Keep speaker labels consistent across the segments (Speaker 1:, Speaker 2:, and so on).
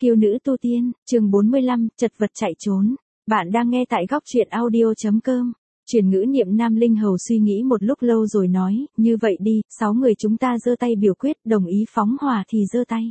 Speaker 1: Kiêu nữ tu tiên, chương 45, chật vật chạy trốn. Bạn đang nghe tại góc truyện audio.com. Truyền ngữ niệm Nam Linh Hầu suy nghĩ một lúc lâu rồi nói, như vậy đi, 6 người chúng ta giơ tay biểu quyết, đồng ý phóng hỏa thì giơ tay.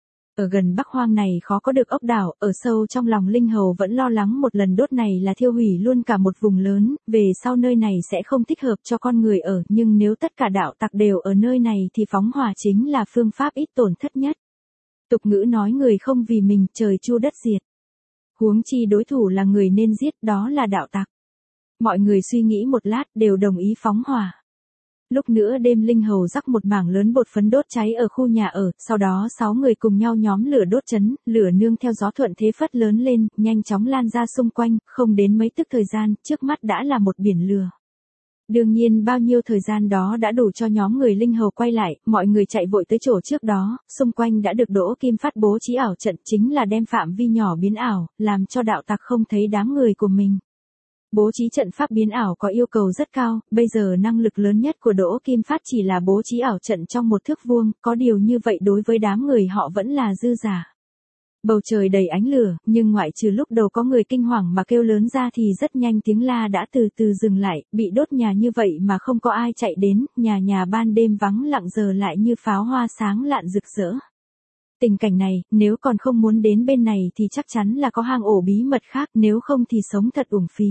Speaker 1: Ở gần Bắc Hoang này khó có được ốc đảo, ở sâu trong lòng Linh Hầu vẫn lo lắng một lần đốt này là thiêu hủy luôn cả một vùng lớn, về sau nơi này sẽ không thích hợp cho con người ở, nhưng nếu tất cả đạo tặc đều ở nơi này thì phóng hỏa chính là phương pháp ít tổn thất nhất. Tục ngữ nói người không vì mình trời chu đất diệt. Huống chi đối thủ là người nên giết, đó là đạo tặc. Mọi người suy nghĩ một lát đều đồng ý phóng hỏa. Lúc nữa đêm Linh Hầu rắc một mảng lớn bột phấn đốt cháy ở khu nhà ở, sau đó 6 người cùng nhau nhóm lửa đốt chấn, lửa nương theo gió thuận thế phất lớn lên, nhanh chóng lan ra xung quanh, không đến mấy tức thời gian, trước mắt đã là một biển lửa. Đương nhiên bao nhiêu thời gian đó đã đủ cho nhóm người Linh Hầu quay lại, mọi người chạy vội tới chỗ trước đó, xung quanh đã được Đỗ Kim Phát bố trí ảo trận, chính là đem phạm vi nhỏ biến ảo, làm cho đạo tặc không thấy đám người của mình. Bố trí trận pháp biến ảo có yêu cầu rất cao, bây giờ năng lực lớn nhất của Đỗ Kim Phát chỉ là bố trí ảo trận trong một thước vuông, có điều như vậy đối với đám người họ vẫn là dư giả. Bầu trời đầy ánh lửa, nhưng ngoại trừ lúc đầu có người kinh hoàng mà kêu lớn ra thì rất nhanh tiếng la đã từ từ dừng lại, bị đốt nhà như vậy mà không có ai chạy đến, nhà nhà ban đêm vắng lặng giờ lại như pháo hoa sáng lạn rực rỡ. Tình cảnh này, nếu còn không muốn đến bên này thì chắc chắn là có hang ổ bí mật khác, nếu không thì sống thật uổng phí.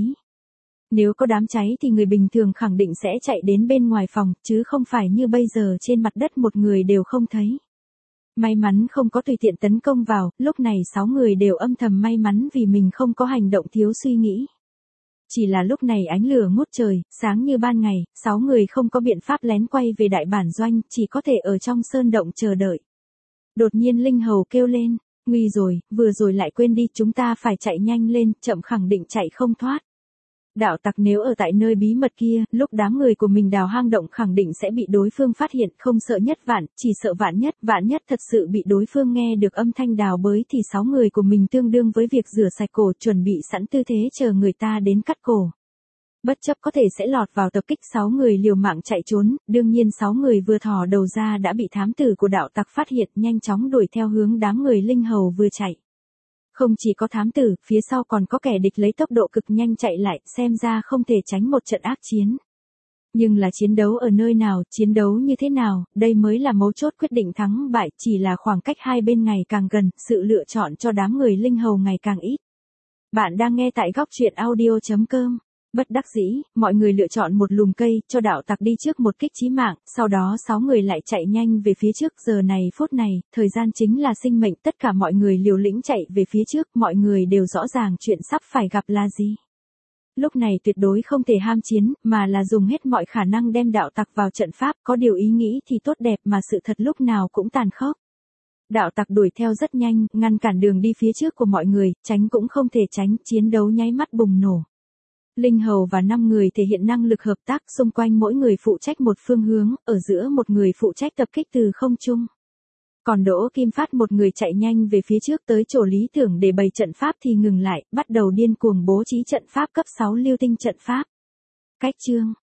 Speaker 1: Nếu có đám cháy thì người bình thường khẳng định sẽ chạy đến bên ngoài phòng, chứ không phải như bây giờ trên mặt đất một người đều không thấy. May mắn không có tùy tiện tấn công vào, lúc này 6 người đều âm thầm may mắn vì mình không có hành động thiếu suy nghĩ. Chỉ là lúc này ánh lửa ngút trời, sáng như ban ngày, 6 người không có biện pháp lén quay về đại bản doanh, chỉ có thể ở trong sơn động chờ đợi. Đột nhiên Linh Hầu kêu lên, nguy rồi, vừa rồi lại quên đi, chúng ta phải chạy nhanh lên, chậm khẳng định chạy không thoát. Đạo tặc nếu ở tại nơi bí mật kia, lúc đám người của mình đào hang động khẳng định sẽ bị đối phương phát hiện, không sợ nhất vạn, chỉ sợ vạn nhất thật sự bị đối phương nghe được âm thanh đào bới thì 6 người của mình tương đương với việc rửa sạch cổ, chuẩn bị sẵn tư thế chờ người ta đến cắt cổ. Bất chấp có thể sẽ lọt vào tập kích, 6 người liều mạng chạy trốn, đương nhiên 6 người vừa thò đầu ra đã bị thám tử của đạo tặc phát hiện, nhanh chóng đuổi theo hướng đám người Linh Hầu vừa chạy. Không chỉ có thám tử, phía sau còn có kẻ địch lấy tốc độ cực nhanh chạy lại, xem ra không thể tránh một trận ác chiến. Nhưng là chiến đấu ở nơi nào, chiến đấu như thế nào, đây mới là mấu chốt quyết định thắng bại, chỉ là khoảng cách hai bên ngày càng gần, sự lựa chọn cho đám người Linh Hầu ngày càng ít. Bạn đang nghe tại góc truyện audio.com. Bất đắc dĩ, mọi người lựa chọn một lùm cây, cho đạo tặc đi trước một kích chí mạng, sau đó 6 người lại chạy nhanh về phía trước, giờ này phút này, thời gian chính là sinh mệnh, tất cả mọi người liều lĩnh chạy về phía trước, mọi người đều rõ ràng chuyện sắp phải gặp là gì. Lúc này tuyệt đối không thể ham chiến, mà là dùng hết mọi khả năng đem đạo tặc vào trận pháp, có điều ý nghĩ thì tốt đẹp mà sự thật lúc nào cũng tàn khốc. Đạo tặc đuổi theo rất nhanh, ngăn cản đường đi phía trước của mọi người, tránh cũng không thể tránh, chiến đấu nháy mắt bùng nổ. Linh Hầu và 5 người thể hiện năng lực hợp tác, xung quanh mỗi người phụ trách một phương hướng, ở giữa một người phụ trách tập kích từ không trung. Còn Đỗ Kim Phát một người chạy nhanh về phía trước tới chỗ lý tưởng để bày trận pháp thì ngừng lại, bắt đầu điên cuồng bố trí trận pháp cấp 6 lưu tinh trận pháp. Cách chương,